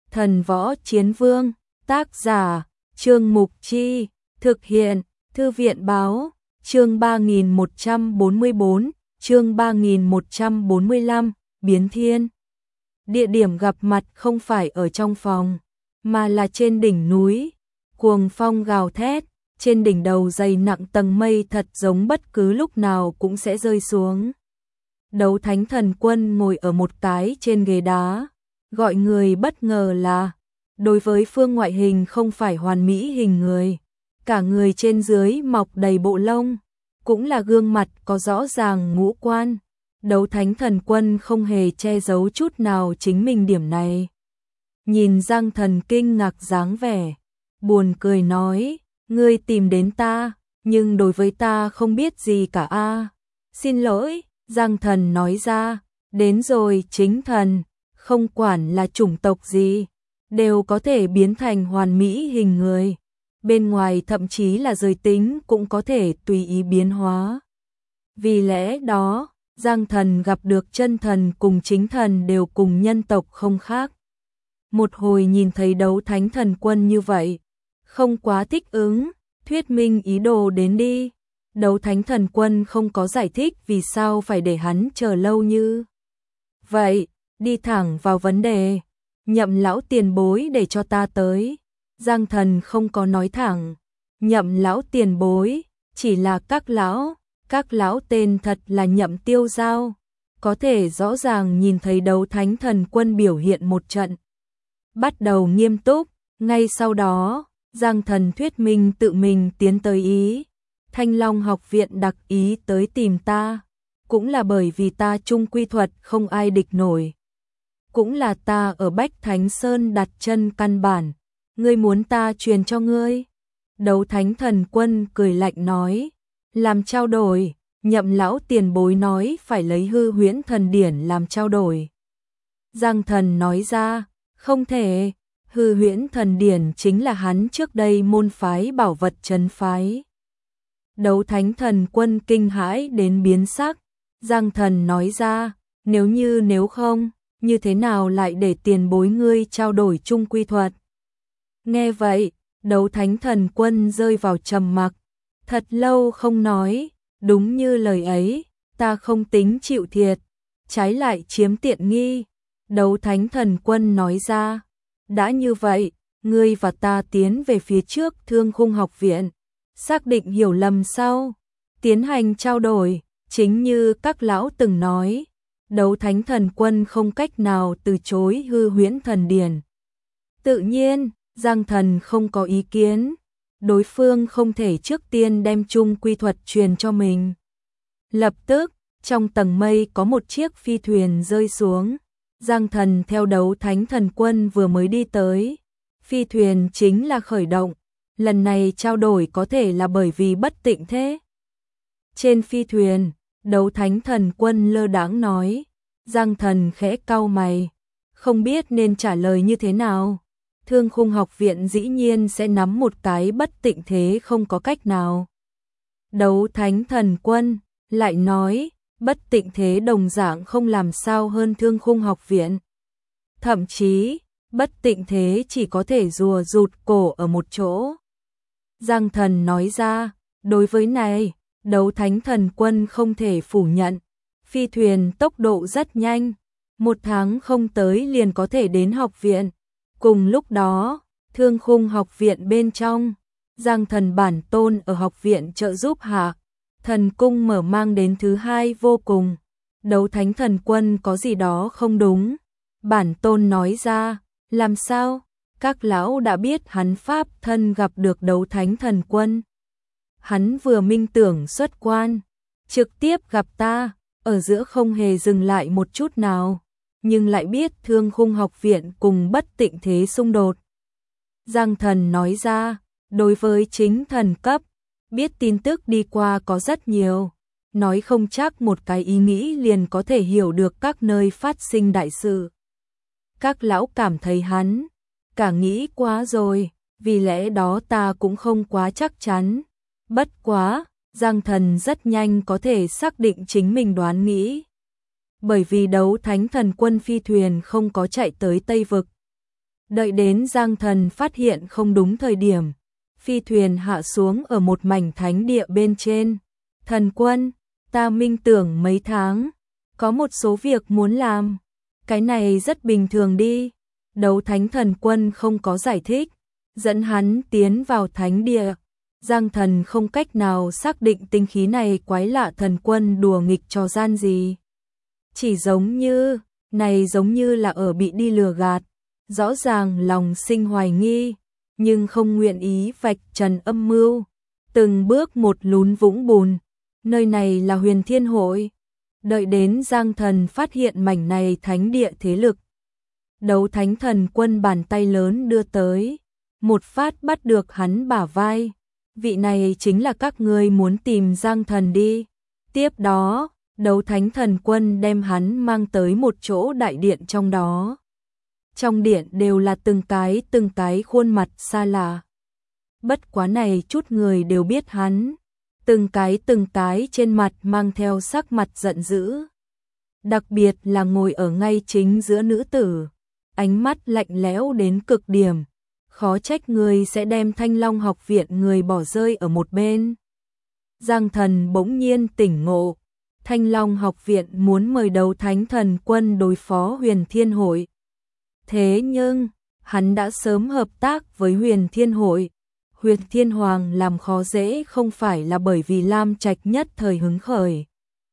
Thần Võ Chiến Vương, tác giả, Trương Mục Chi, thực hiện, Thư viện Báo, chương 3144, chương 3145, Biến Thiên. Địa điểm gặp mặt không phải ở trong phòng, mà là trên đỉnh núi. Cuồng phong gào thét, trên đỉnh đầu dày nặng tầng mây thật giống bất cứ lúc nào cũng sẽ rơi xuống. Đấu Thánh Thần Quân ngồi ở một cái trên ghế đá, gọi người bất ngờ là, đối với phương ngoại hình không phải hoàn mỹ hình người, cả người trên dưới mọc đầy bộ lông, cũng là gương mặt có rõ ràng ngũ quan. Đấu Thánh Thần Quân không hề che giấu chút nào chính mình điểm này. Nhìn Giang Thần kinh ngạc dáng vẻ, buồn cười nói, ngươi tìm đến ta, nhưng đối với ta không biết gì cả a. Xin lỗi, Giang Thần nói ra, đến rồi chính thần, không quản là chủng tộc gì, đều có thể biến thành hoàn mỹ hình người. Bên ngoài thậm chí là giới tính cũng có thể tùy ý biến hóa. Vì lẽ đó, Giang Thần gặp được chân thần cùng chính thần đều cùng nhân tộc không khác. Một hồi nhìn thấy Đấu Thánh Thần Quân như vậy, không quá thích ứng, thuyết minh ý đồ đến đi. Đấu Thánh Thần Quân không có giải thích vì sao phải để hắn chờ lâu như vậy, đi thẳng vào vấn đề. Nhậm lão tiền bối để cho ta tới. Giang Thần không có nói thẳng, Nhậm lão tiền bối, chỉ là các lão tên thật là Nhậm Tiêu Giao. Có thể rõ ràng nhìn thấy Đấu Thánh Thần Quân biểu hiện một trận. Bắt đầu nghiêm túc, ngay sau đó, Giang Thần thuyết minh tự mình tiến tới ý. Thanh Long học viện đặc ý tới tìm ta, cũng là bởi vì ta trung quy thuật không ai địch nổi. Cũng là ta ở Bách Thánh Sơn đặt chân căn bản, ngươi muốn ta truyền cho ngươi. Đấu Thánh Thần Quân cười lạnh nói, làm trao đổi, Nhậm lão tiền bối nói phải lấy hư huyễn thần điển làm trao đổi. Giang Thần nói ra, không thể, hư huyễn thần điển chính là hắn trước đây môn phái bảo vật trấn phái. Đấu Thánh Thần Quân kinh hãi đến biến sắc, Giang Thần nói ra, nếu không, như thế nào lại để tiền bối ngươi trao đổi chung quy thuật. Nghe vậy, Đấu Thánh Thần Quân rơi vào trầm mặc, thật lâu không nói, đúng như lời ấy, ta không tính chịu thiệt, trái lại chiếm tiện nghi. Đấu Thánh Thần Quân nói ra, đã như vậy, ngươi và ta tiến về phía trước Thương Khung học viện, xác định hiểu lầm sau, tiến hành trao đổi, chính như các lão từng nói, Đấu Thánh Thần Quân không cách nào từ chối hư huyễn thần điển. Tự nhiên, Giang Thần không có ý kiến, đối phương không thể trước tiên đem chung quy thuật truyền cho mình. Lập tức, trong tầng mây có một chiếc phi thuyền rơi xuống, Giang Thần theo Đấu Thánh Thần Quân vừa mới đi tới, phi thuyền chính là khởi động, lần này trao đổi có thể là bởi vì bất tịnh thế. Trên phi thuyền, Đấu Thánh Thần Quân lơ đãng nói, Giang Thần khẽ cau mày, không biết nên trả lời như thế nào. Thương Khung học viện dĩ nhiên sẽ nắm một cái bất tịnh thế không có cách nào. Đấu Thánh Thần Quân lại nói, bất tịnh thế đồng dạng không làm sao hơn Thương Khung học viện. Thậm chí, bất tịnh thế chỉ có thể rùa rụt cổ ở một chỗ. Giang Thần nói ra, đối với này, Đấu Thánh Thần Quân không thể phủ nhận. Phi thuyền tốc độ rất nhanh, 1 tháng không tới liền có thể đến học viện. Cùng lúc đó, Thương Khung học viện bên trong, Giang Thần bản tôn ở học viện trợ giúp hạ, thần cung mở mang đến thứ 2 vô cùng. Đấu Thánh Thần Quân có gì đó không đúng. Bản tôn nói ra, làm sao? Các lão đã biết hắn pháp thân gặp được Đấu Thánh Thần Quân. Hắn vừa minh tưởng xuất quan, trực tiếp gặp ta, ở giữa không hề dừng lại một chút nào, nhưng lại biết Thương Khung học viện cùng bất tịnh thế xung đột. Giang Thần nói ra, đối với chính thần cấp, biết tin tức đi qua có rất nhiều, nói không chắc một cái ý nghĩ liền có thể hiểu được các nơi phát sinh đại sự. Các lão cảm thấy hắn cả nghĩ quá rồi, vì lẽ đó ta cũng không quá chắc chắn. Bất quá, Giang Thần rất nhanh có thể xác định chính mình đoán nghĩ. Bởi vì Đấu Thánh Thần Quân phi thuyền không có chạy tới Tây Vực. Đợi đến Giang Thần phát hiện không đúng thời điểm, phi thuyền hạ xuống ở một mảnh thánh địa bên trên. Thần quân, ta minh tưởng mấy tháng, có một số việc muốn làm. Cái này rất bình thường đi. Đấu thánh thần quân không có giải thích, dẫn hắn tiến vào thánh địa. Giang Thần không cách nào xác định tinh khí này quái lạ thần quân đùa nghịch trò gian gì. Chỉ giống như là ở bị đi lừa gạt, rõ ràng lòng sinh hoài nghi, nhưng không nguyện ý vạch trần âm mưu, từng bước một lún vũng bùn. Nơi này là Huyền Thiên Hội. Đợi đến Giang Thần phát hiện mảnh này thánh địa thế lực, Đấu thánh thần quân bàn tay lớn đưa tới, một phát bắt được hắn bả vai. Vị này chính là các ngươi muốn tìm Giang Thần đi. Tiếp đó, Đấu thánh thần quân đem hắn mang tới một chỗ đại điện trong đó. Trong điện đều là từng cái khuôn mặt xa lạ. Bất quá này chút người đều biết hắn, từng cái trên mặt mang theo sắc mặt giận dữ. Đặc biệt là ngồi ở ngay chính giữa nữ tử, ánh mắt lạnh lẽo đến cực điểm, khó trách người sẽ đem Thanh Long học viện người bỏ rơi ở một bên. Giang Thần bỗng nhiên tỉnh ngộ, Thanh Long học viện muốn mời Đấu thánh thần quân đối phó Huyền Thiên Hội. Thế nhưng, hắn đã sớm hợp tác với Huyền Thiên Hội. Huyền Thiên Hoàng làm khó dễ không phải là bởi vì Lam Trạch nhất thời hứng khởi,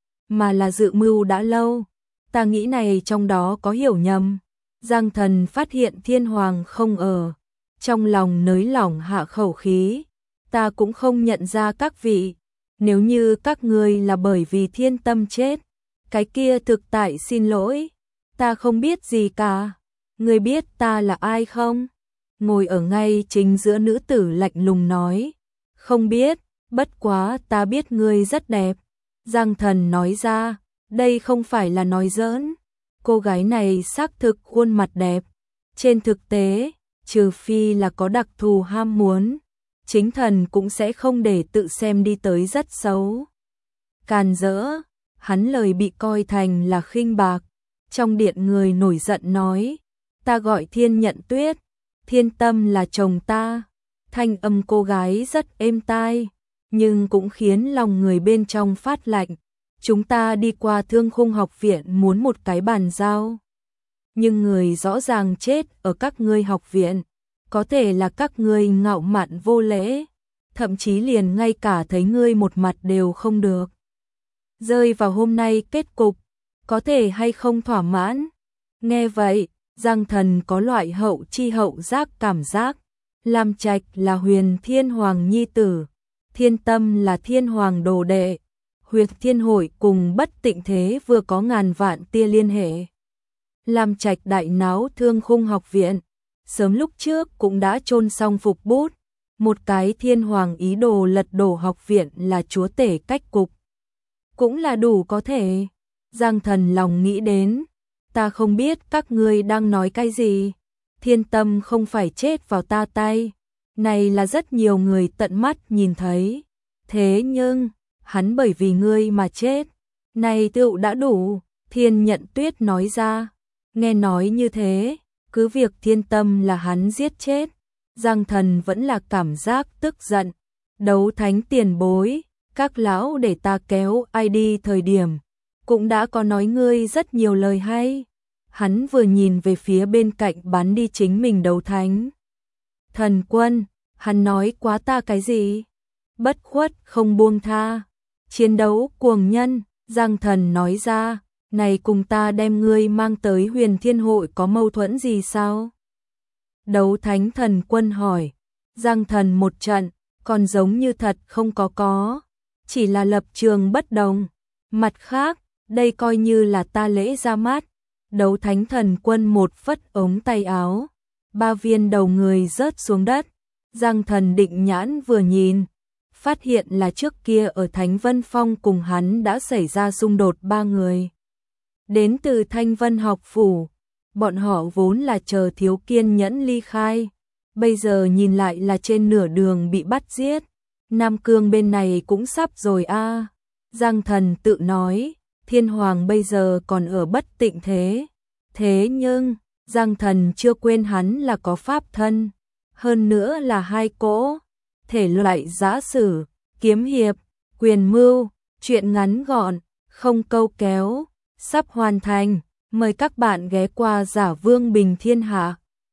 mà là dự mưu đã lâu. Ta nghĩ này trong đó có hiểu nhầm. Giang Thần phát hiện Thiên Hoàng không ở, trong lòng nới lỏng hạ khẩu khí. Ta cũng không nhận ra các vị, nếu như các ngươi là bởi vì Thiên Tâm chết, cái kia thực tại xin lỗi, ta không biết gì cả. Ngươi biết ta là ai không? Ngồi ở ngay chính giữa nữ tử lạnh lùng nói. Không biết, bất quá ta biết ngươi rất đẹp. Giang Thần nói ra, đây không phải là nói giỡn. Cô gái này xác thực khuôn mặt đẹp. Trên thực tế, trừ phi là có đặc thù ham muốn, chính thần cũng sẽ không để tự xem đi tới rất xấu. Càn rỡ, hắn lời bị coi thành là khinh bạc. Trong điện người nổi giận nói, ta gọi Thiên Nhận Tuyết, Thiên Tâm là chồng ta. Thanh âm cô gái rất êm tai, nhưng cũng khiến lòng người bên trong phát lạnh. Chúng ta đi qua Thương Khung học viện muốn một cái bàn giao, nhưng người rõ ràng chết ở các ngươi học viện. Có thể là các ngươi ngạo mạn vô lễ, thậm chí liền ngay cả thấy ngươi một mặt đều không được. Rơi vào hôm nay kết cục, có thể hay không thỏa mãn? Nghe vậy, Giang Thần có loại hậu chi hậu giác cảm giác. Lam Trạch là Huyền Thiên Hoàng nhi tử, Thiên Tâm là Thiên Hoàng đồ đệ. Huyền Thiên Hội cùng Bất Tịnh Thế vừa có ngàn vạn tia liên hệ. Lam Trạch đại náo Thương Khung học viện, sớm lúc trước cũng đã chôn xong phục bút. Một cái Thiên Hoàng ý đồ lật đổ học viện là chúa tể cách cục, cũng là đủ có thể. Giang Thần lòng nghĩ đến, ta không biết các ngươi đang nói cái gì. Thiên Tâm không phải chết vào ta tay, này là rất nhiều người tận mắt nhìn thấy. Thế nhưng, hắn bởi vì ngươi mà chết, này tựu đã đủ. Thiên Nhận Tuyết nói ra. Nghe nói như thế, cứ việc Thiên Tâm là hắn giết chết, Giang Thần vẫn là cảm giác tức giận. Đấu thánh tiền bối, các lão để ta kéo ai đi thời điểm, cũng đã có nói ngươi rất nhiều lời hay. Hắn vừa nhìn về phía bên cạnh bắn đi chính mình đấu thánh thần quân, hắn nói quá ta cái gì? Bất khuất không buông tha, chiến đấu cuồng nhân. Giang Thần nói ra, này cùng ta đem ngươi mang tới Huyền Thiên Hội có mâu thuẫn gì sao? Đấu thánh thần quân hỏi. Giang Thần một trận, còn giống như thật không có, chỉ là lập trường bất đồng. Mặt khác, đây coi như là ta lễ ra mắt. Đấu thánh thần quân một phất ống tay áo, 3 viên đầu người rớt xuống đất. Giang Thần định nhãn vừa nhìn, phát hiện là trước kia ở Thánh Vân Phong cùng hắn đã xảy ra xung đột 3 người. Đến từ Thanh Vân học phủ, bọn họ vốn là chờ thiếu kiên nhẫn ly khai, bây giờ nhìn lại là trên nửa đường bị bắt giết. Nam Cương bên này cũng sắp rồi a. Giang Thần tự nói, Thiên Hoàng bây giờ còn ở Bất Tịnh Thế. Thế nhưng, Giang Thần chưa quên hắn là có pháp thân, hơn nữa là hai cỗ thể loại giã sử, kiếm hiệp, quyền mưu, truyện ngắn gọn, không câu kéo, sắp hoàn thành. Mời các bạn ghé qua Giả Vương Bình Thiên Hạ.